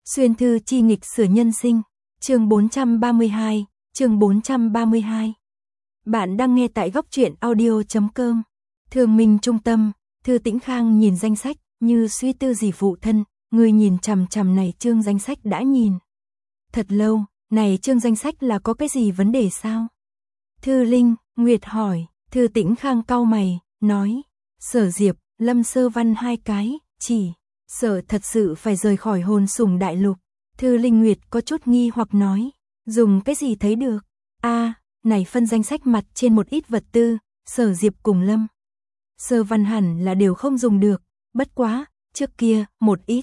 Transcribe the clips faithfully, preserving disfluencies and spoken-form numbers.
Xuyên thư chi nghịch sửa nhân sinh, chương bốn trăm ba mươi hai, chương bốn trăm ba mươi hai. Bạn đang nghe tại góc truyện audio chấm com. Thương Minh trung tâm, Thư Tĩnh Khang nhìn danh sách, như suy tư gì phụ thân, người nhìn chằm chằm này chương danh sách đã nhìn. Thật lâu, này chương danh sách là có cái gì vấn đề sao? Thư Linh, Nguyệt hỏi, Thư Tĩnh Khang cau mày, nói, Sở Diệp, Lâm Sơ Văn hai cái, chỉ, Sở thật sự phải rời khỏi Hồn Sủng Đại Lục. Thư Linh Nguyệt có chút nghi hoặc nói, dùng cái gì thấy được? A, à, này phân danh sách mặt trên một ít vật tư, Sở Diệp cùng Lâm Sơ Văn hẳn là đều không dùng được, bất quá, trước kia, một ít.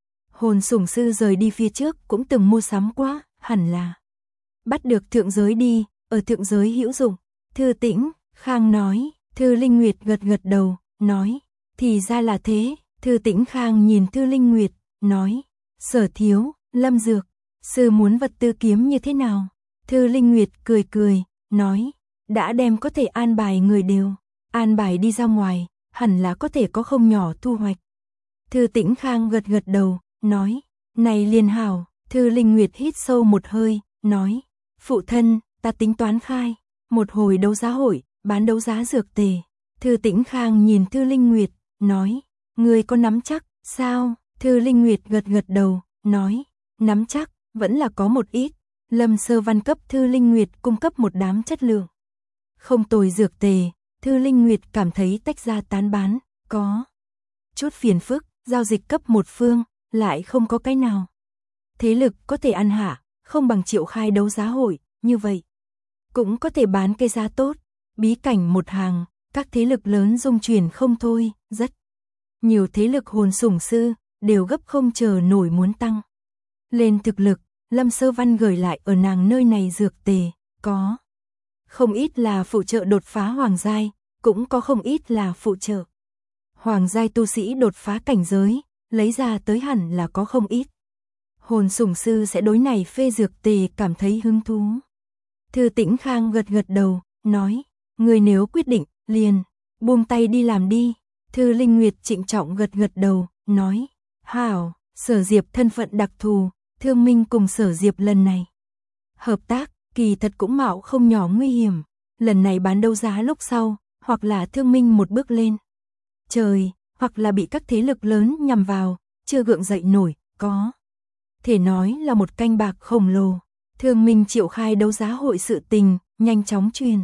Hồn Sủng sư rời đi phía trước cũng từng mua sắm quá, hẳn là bắt được thượng giới đi, ở thượng giới hữu dụng. Thư Tĩnh Khang nói, Thư Linh Nguyệt gật gật đầu, nói, thì ra là thế. Thư Tĩnh Khang nhìn Thư Linh Nguyệt, nói, Sở thiếu, Lâm Dược, sư muốn vật tư kiếm như thế nào? Thư Linh Nguyệt cười cười, nói, đã đem có thể an bài người đều, an bài đi ra ngoài, hẳn là có thể có không nhỏ thu hoạch. Thư Tĩnh Khang gật gật đầu, nói, này liền hảo. Thư Linh Nguyệt hít sâu một hơi, nói, phụ thân, ta tính toán khai, một hồi đấu giá hội, bán đấu giá dược tề. Thư Tĩnh Khang nhìn Thư Linh Nguyệt, nói, người có nắm chắc, sao? Thư Linh Nguyệt gật gật đầu, nói, nắm chắc, vẫn là có một ít. Lâm Sơ Văn cấp Thư Linh Nguyệt cung cấp một đám chất lượng không tồi dược tề. Thư Linh Nguyệt cảm thấy tách ra tán bán, có chút phiền phức, giao dịch cấp một phương, lại không có cái nào thế lực có thể ăn hạ, không bằng triệu khai đấu giá hội, như vậy cũng có thể bán cây giá tốt. Bí cảnh một hàng, các thế lực lớn dung chuyển không thôi, rất nhiều thế lực hồn sủng sư đều gấp không chờ nổi muốn tăng lên thực lực. Lâm Sơ Văn gửi lại ở nàng nơi này dược tề, có không ít là phụ trợ đột phá hoàng giai, cũng có không ít là phụ trợ hoàng giai tu sĩ đột phá cảnh giới, lấy ra tới hẳn là có không ít. Hồn sủng sư sẽ đối này phê dược tề cảm thấy hứng thú. Thư Tĩnh Khang gật gật đầu, nói, người nếu quyết định, liền buông tay đi làm đi. Thư Linh Nguyệt trịnh trọng gật gật đầu, nói, hảo. Sở Diệp thân phận đặc thù, Thương Minh cùng Sở Diệp lần này hợp tác, kỳ thật cũng mạo không nhỏ nguy hiểm. Lần này bán đấu giá lúc sau, hoặc là Thương Minh một bước lên trời, hoặc là bị các thế lực lớn nhằm vào, chưa gượng dậy nổi, có thể nói là một canh bạc khổng lồ. Thương Minh triệu khai đấu giá hội sự tình, nhanh chóng truyền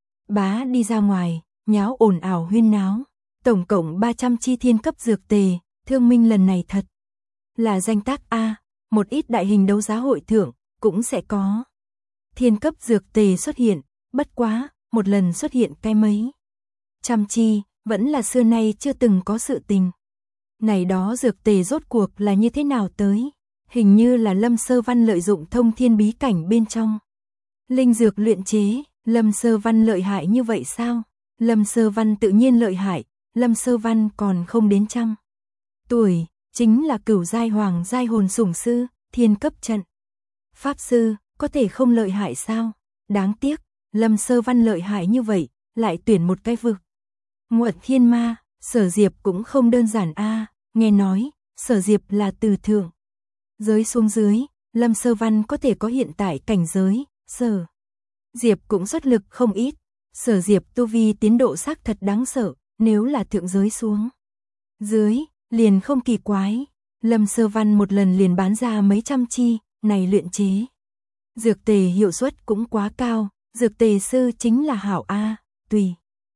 bá đi ra ngoài, nháo ồn ào huyên náo. Tổng cộng ba trăm chi thiên cấp dược tề. Thương Minh lần này thật là danh tác A, một ít đại hình đấu giá hội thưởng cũng sẽ có thiên cấp dược tề xuất hiện, bất quá, một lần xuất hiện cái mấy trăm chi, vẫn là xưa nay chưa từng có sự tình. Này đó dược tề rốt cuộc là như thế nào tới? Hình như là Lâm Sơ Văn lợi dụng thông thiên bí cảnh bên trong linh dược luyện chế. Lâm Sơ Văn lợi hại như vậy sao? Lâm Sơ Văn tự nhiên lợi hại, Lâm Sơ Văn còn không đến trăm tuổi, chính là cửu giai hoàng giai hồn sủng sư, thiên cấp trận pháp sư, có thể không lợi hại sao? Đáng tiếc, Lâm Sơ Văn lợi hại như vậy, lại tuyển một cái vực Nguột Thiên Ma. Sở Diệp cũng không đơn giản a, à, nghe nói, Sở Diệp là từ thượng giới xuống dưới, Lâm Sơ Văn có thể có hiện tại cảnh giới, Sở Diệp cũng xuất lực không ít. Sở Diệp tu vi tiến độ xác thật đáng sợ, nếu là thượng giới xuống dưới, liền không kỳ quái. Lâm Sơ Văn một lần liền bán ra mấy trăm chi, này luyện chế dược tề hiệu suất cũng quá cao, dược tề sư chính là hảo a. Tùy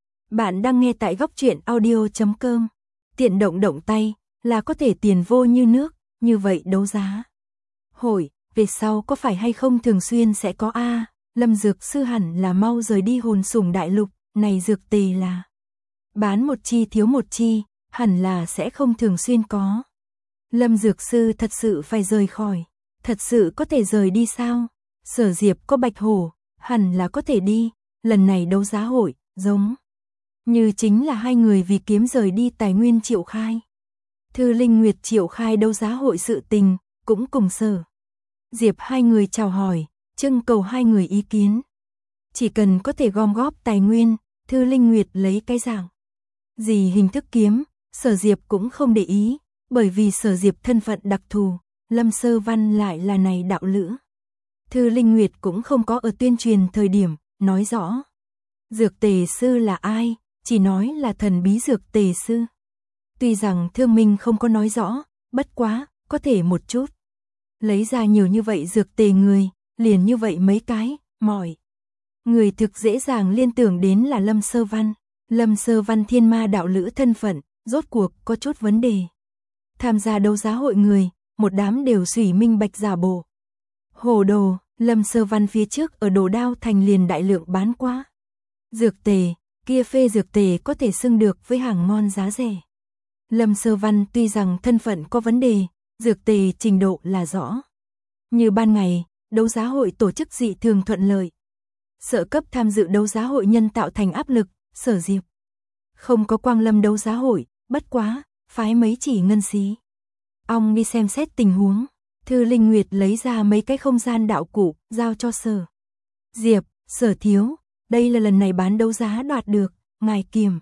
bạn đang nghe tại góc truyện audio chấm com, tiện động động tay là có thể tiền vô như nước. Như vậy đấu giá hội về sau có phải hay không thường xuyên sẽ có a? Lâm dược sư hẳn là mau rời đi Hồn Sủng Đại Lục, này dược tề là bán một chi thiếu một chi, hẳn là sẽ không thường xuyên có. Lâm dược sư thật sự phải rời khỏi, thật sự có thể rời đi sao? Sở Diệp có Bạch Hổ, hẳn là có thể đi. Lần này đấu giá hội, giống như chính là hai người vì kiếm rời đi tài nguyên triệu khai. Thư Linh Nguyệt triệu khai đấu giá hội sự tình, cũng cùng Sở Diệp hai người chào hỏi, trưng cầu hai người ý kiến. Chỉ cần có thể gom góp tài nguyên, Thư Linh Nguyệt lấy cái dạng gì hình thức kiếm, Sở Diệp cũng không để ý, bởi vì Sở Diệp thân phận đặc thù, Lâm Sơ Văn lại là này đạo lữ. Thư Linh Nguyệt cũng không có ở tuyên truyền thời điểm, nói rõ. Dược tề sư là ai, chỉ nói là thần bí dược tề sư. Tuy rằng Thương Minh không có nói rõ, bất quá, có thể một chút. Lấy ra nhiều như vậy dược tề người, liền như vậy mấy cái, mỏi. Người thực dễ dàng liên tưởng đến là Lâm Sơ Văn. Lâm Sơ Văn thiên ma đạo lữ thân phận, rốt cuộc có chút vấn đề. Tham gia đấu giá hội người, một đám đều xủy minh bạch giả bộ. Hồ đồ, Lâm Sơ Văn phía trước ở Đồ Đao Thành liền đại lượng bán qua. Dược tề, kia phê dược tề có thể xưng được với hàng ngon giá rẻ. Lâm Sơ Văn tuy rằng thân phận có vấn đề, dược tề trình độ là rõ. Như ban ngày, đấu giá hội tổ chức dị thường thuận lợi. Sợ cấp tham dự đấu giá hội nhân tạo thành áp lực, Sở Diệp không có quang lâm đấu giá hội, bất quá, phái mấy chỉ ngân xí. Ông đi xem xét tình huống, Thư Linh Nguyệt lấy ra mấy cái không gian đạo cụ, giao cho Sở Diệp, Sở thiếu, đây là lần này bán đấu giá đoạt được, ngài kiểm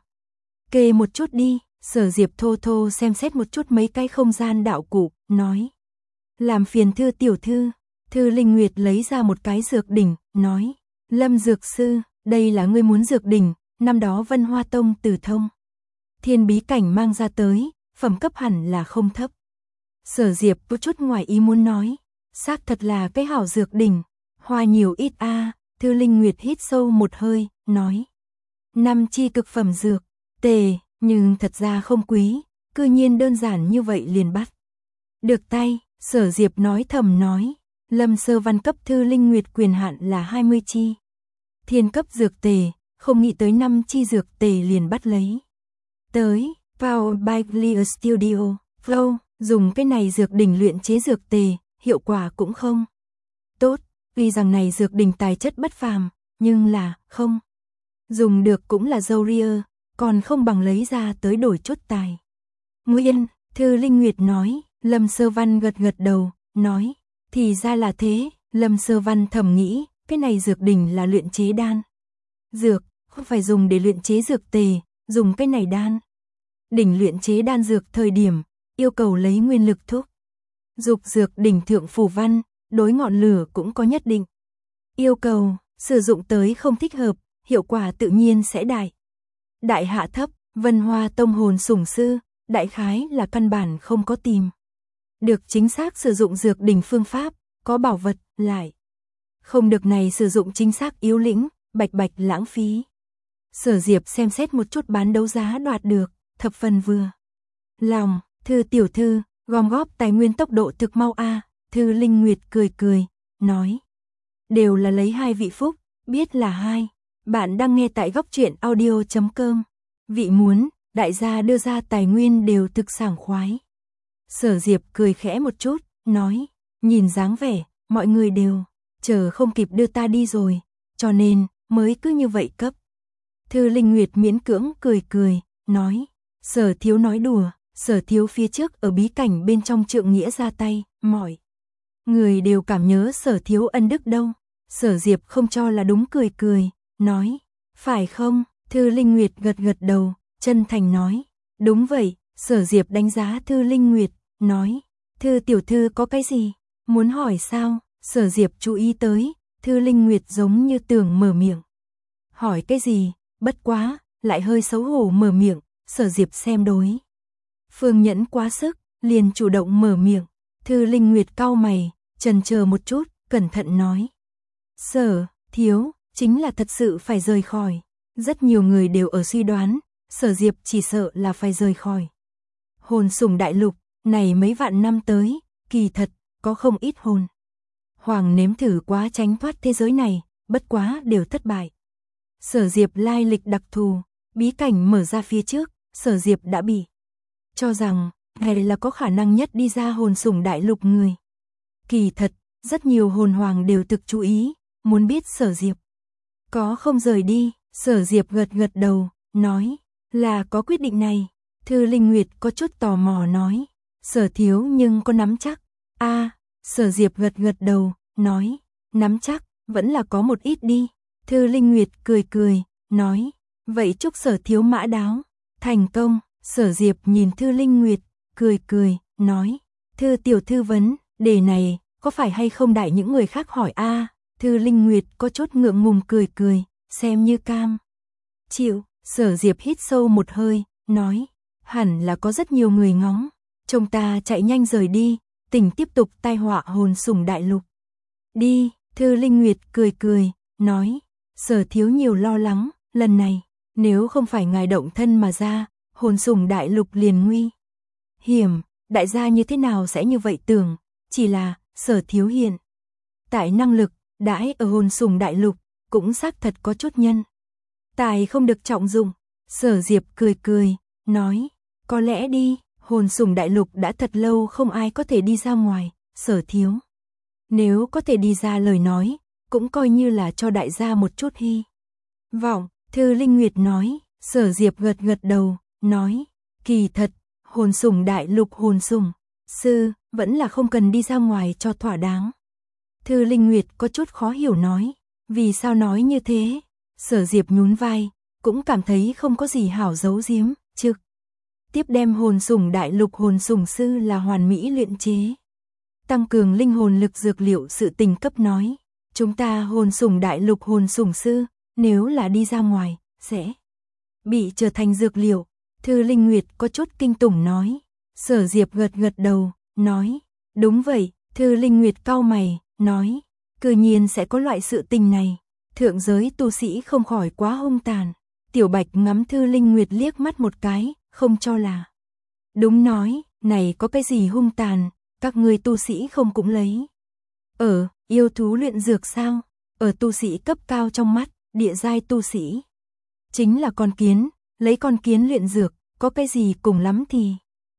kê một chút đi. Sở Diệp thô thô xem xét một chút mấy cái không gian đạo cụ, nói. Làm phiền Thư tiểu thư. Thư Linh Nguyệt lấy ra một cái dược đỉnh, nói. Lâm dược sư, đây là ngươi muốn dược đỉnh, năm đó Vân Hoa Tông từ thông. Thiên bí cảnh mang ra tới, phẩm cấp hẳn là không thấp. Sở Diệp có chút ngoài ý muốn nói. Xác thật là cái hảo dược đỉnh, hoa nhiều ít a. À. Thư Linh Nguyệt hít sâu một hơi, nói. Năm chi cực phẩm dược, tề. Nhưng thật ra không quý, cư nhiên đơn giản như vậy liền bắt. Được tay, Sở Diệp nói thầm nói, Lâm Sơ Văn cấp Thư Linh Nguyệt quyền hạn là hai mươi chi. Thiên cấp dược tề, không nghĩ tới năm chi dược tề liền bắt lấy. Tới, Power by Clear Studio, Flow, dùng cái này dược đỉnh luyện chế dược tề, hiệu quả cũng không tốt, vì rằng này dược đỉnh tài chất bất phàm, nhưng là, không. Dùng được cũng là dâu ria. Còn không bằng lấy ra tới đổi chút tài. Nguyên, Thư Linh Nguyệt nói, Lâm Sơ Văn gật gật đầu, nói, thì ra là thế, Lâm Sơ Văn thầm nghĩ, cái này dược đỉnh là luyện chế đan. Dược, không phải dùng để luyện chế dược tề, dùng cái này đan. Đỉnh luyện chế đan dược thời điểm, yêu cầu lấy nguyên lực thúc. Dục dược đỉnh thượng phủ văn, đối ngọn lửa cũng có nhất định. Yêu cầu, sử dụng tới không thích hợp, hiệu quả tự nhiên sẽ đại. Đại hạ thấp, Vân Hoa Tông hồn sủng sư, đại khái là căn bản không có tìm. Được chính xác sử dụng dược đỉnh phương pháp, có bảo vật, lại. Không được này sử dụng chính xác yếu lĩnh, bạch bạch lãng phí. Sở Diệp xem xét một chút bán đấu giá đoạt được, thập phần vừa. Lòng, Thư tiểu thư, gom góp tài nguyên tốc độ thực mau a. Thư Linh Nguyệt cười cười, nói. Đều là lấy hai vị phúc, biết là hai. Bạn đang nghe tại góc truyện audio chấm com. Vị muốn, đại gia đưa ra tài nguyên đều thực sảng khoái. Sở Diệp cười khẽ một chút, nói, nhìn dáng vẻ, mọi người đều, chờ không kịp đưa ta đi rồi, cho nên, mới cứ như vậy cấp. Thư Linh Nguyệt miễn cưỡng cười cười, nói, Sở thiếu nói đùa, Sở thiếu phía trước ở bí cảnh bên trong trượng nghĩa ra tay, mọi người đều cảm nhớ Sở thiếu ân đức đâu. Sở Diệp không cho là đúng cười cười, nói, phải không? Thư Linh Nguyệt gật gật đầu, chân thành nói, đúng vậy. Sở Diệp đánh giá Thư Linh Nguyệt, nói, Thư tiểu thư có cái gì? Muốn hỏi sao? Sở Diệp chú ý tới, Thư Linh Nguyệt giống như tưởng mở miệng. Hỏi cái gì? Bất quá, lại hơi xấu hổ mở miệng, Sở Diệp xem đối. Phương Nhẫn quá sức, liền chủ động mở miệng. Thư Linh Nguyệt cau mày, chần chờ một chút, cẩn thận nói. Sở thiếu, chính là thật sự phải rời khỏi. Rất nhiều người đều ở suy đoán, Sở Diệp chỉ sợ là phải rời khỏi. Hồn sủng đại lục, này mấy vạn năm tới, kỳ thật, có không ít hồn. Hoàng nếm thử quá tránh thoát thế giới này, bất quá đều thất bại. Sở Diệp lai lịch đặc thù, bí cảnh mở ra phía trước, Sở Diệp đã bị cho rằng, ngài là có khả năng nhất đi ra hồn sủng đại lục người. Kỳ thật, rất nhiều hồn hoàng đều thực chú ý, muốn biết Sở Diệp có không rời đi. Sở Diệp gật gật đầu, nói, là có quyết định này. Thư Linh Nguyệt có chút tò mò nói, Sở thiếu nhưng có nắm chắc. A, Sở Diệp gật gật đầu, nói, nắm chắc, vẫn là có một ít đi. Thư Linh Nguyệt cười cười, nói, vậy chúc Sở thiếu mã đáo, thành công. Sở Diệp nhìn Thư Linh Nguyệt, cười cười, nói, Thư tiểu thư vấn, Đề này, có phải hay không đại những người khác hỏi a? Thư Linh Nguyệt có chút ngượng ngùng cười cười, xem như cam. Chịu, Sở Diệp hít sâu một hơi, nói, hẳn là có rất nhiều người ngóng, trông ta chạy nhanh rời đi, tỉnh tiếp tục tai họa hồn sủng đại lục. Đi, Thư Linh Nguyệt cười cười, nói, Sở thiếu nhiều lo lắng, lần này, nếu không phải ngài động thân mà ra, hồn sủng đại lục liền nguy hiểm, đại gia như thế nào sẽ như vậy tưởng, chỉ là, Sở thiếu hiện tại năng lực, đãi ở hồn sủng đại lục, cũng xác thật có chút nhân. Tài không được trọng dụng, Sở Diệp cười cười, nói, có lẽ đi, hồn sủng đại lục đã thật lâu không ai có thể đi ra ngoài, Sở thiếu. Nếu có thể đi ra lời nói, cũng coi như là cho đại gia một chút hy vọng, Thư Linh Nguyệt nói, Sở Diệp gật gật đầu, nói, kỳ thật, hồn sủng đại lục hồn sủng sư, vẫn là không cần đi ra ngoài cho thỏa đáng. Thư Linh Nguyệt có chút khó hiểu nói, vì sao nói như thế? Sở Diệp nhún vai, cũng cảm thấy không có gì hảo giấu giếm, trực tiếp đem hồn sủng đại lục hồn sủng sư là hoàn mỹ luyện chế. Tăng cường linh hồn lực dược liệu sự tình cấp nói, chúng ta hồn sủng đại lục hồn sủng sư, nếu là đi ra ngoài, sẽ bị trở thành dược liệu. Thư Linh Nguyệt có chút kinh tủng nói, Sở Diệp gật gật đầu, nói, đúng vậy, Thư Linh Nguyệt cau mày, nói, cư nhiên sẽ có loại sự tình này, thượng giới tu sĩ không khỏi quá hung tàn. Tiểu Bạch ngắm Thư Linh Nguyệt liếc mắt một cái, không cho là đúng nói, này có cái gì hung tàn, các ngươi tu sĩ không cũng lấy. Ở, yêu thú luyện dược sao? Ở tu sĩ cấp cao trong mắt, địa giai tu sĩ. Chính là con kiến, lấy con kiến luyện dược, có cái gì cùng lắm thì.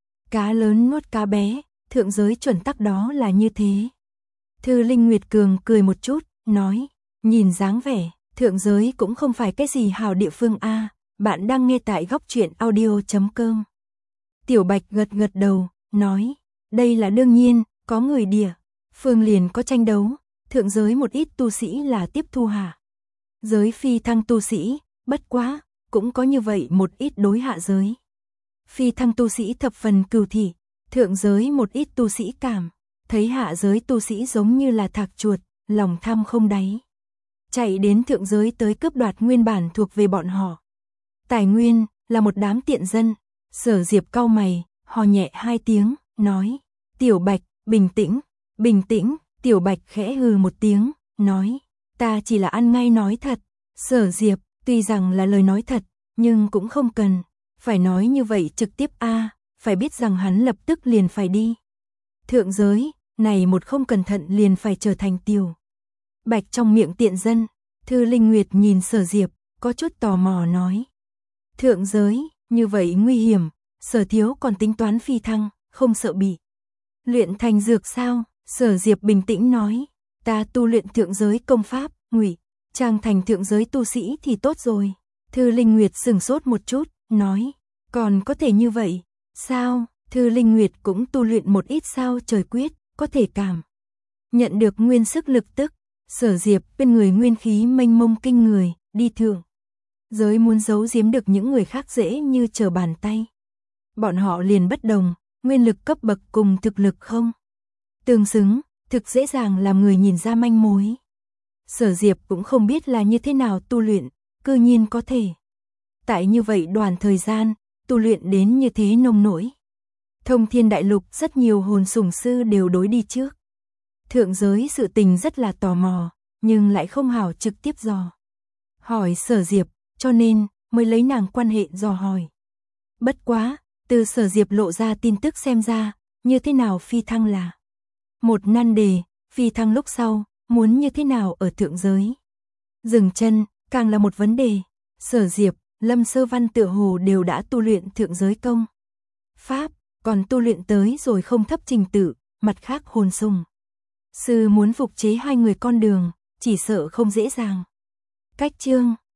Cá lớn nuốt cá bé, thượng giới chuẩn tắc đó là như thế. Thư Linh Nguyệt Cường cười một chút, nói, nhìn dáng vẻ, thượng giới cũng không phải cái gì hào địa phương a. Bạn đang nghe tại góc truyện audio chấm com. Tiểu Bạch gật gật đầu, nói, đây là đương nhiên, có người địa phương liền có tranh đấu, thượng giới một ít tu sĩ là tiếp thu hạ giới phi thăng tu sĩ, bất quá, cũng có như vậy một ít đối hạ giới. Phi thăng tu sĩ thập phần cừu thị, thượng giới một ít tu sĩ cảm, thấy hạ giới tu sĩ giống như là thạc chuột, lòng tham không đáy. Chạy đến thượng giới tới cướp đoạt nguyên bản thuộc về bọn họ. Tài nguyên, là một đám tiện dân. Sở Diệp cau mày, hò nhẹ hai tiếng, nói, Tiểu Bạch, bình tĩnh, bình tĩnh, Tiểu Bạch khẽ hừ một tiếng, nói, ta chỉ là ăn ngay nói thật. Sở Diệp, tuy rằng là lời nói thật, nhưng cũng không cần, phải nói như vậy trực tiếp a, phải biết rằng hắn lập tức liền phải đi. Thượng giới, này một không cẩn thận liền phải trở thành Tiểu Bạch trong miệng tiện dân. Thư Linh Nguyệt nhìn Sở Diệp, có chút tò mò nói, thượng giới, như vậy nguy hiểm, Sở thiếu còn tính toán phi thăng, không sợ bị luyện thành dược sao? Sở Diệp bình tĩnh nói, ta tu luyện thượng giới công pháp, ngụy trang thành thượng giới tu sĩ thì tốt rồi. Thư Linh Nguyệt sừng sốt một chút, nói, còn có thể như vậy, sao? Thư Linh Nguyệt cũng tu luyện một ít sao trời quyết, có thể cảm nhận được nguyên sức lực tức. Sở Diệp bên người nguyên khí mênh mông kinh người, đi thượng giới muốn giấu giếm được những người khác dễ như trở bàn tay. Bọn họ liền bất đồng, nguyên lực cấp bậc cùng thực lực không tương xứng, thực dễ dàng làm người nhìn ra manh mối. Sở Diệp cũng không biết là như thế nào tu luyện, cư nhiên có thể tại như vậy đoạn thời gian, tu luyện đến như thế nông nỗi. Thông Thiên Đại Lục rất nhiều hồn sủng sư đều đối đi trước. Thượng giới sự tình rất là tò mò, nhưng lại không hảo trực tiếp dò hỏi Sở Diệp, cho nên mới lấy nàng quan hệ dò hỏi. Bất quá, từ Sở Diệp lộ ra tin tức xem ra, như thế nào phi thăng là một nan đề, phi thăng lúc sau, muốn như thế nào ở thượng giới dừng chân, càng là một vấn đề. Sở Diệp, Lâm Sơ Văn tựa hồ đều đã tu luyện thượng giới công pháp, còn tu luyện tới rồi không thấp trình tự, mặt khác hồn sủng sư muốn phục chế hai người con đường, chỉ sợ không dễ dàng. Cách chương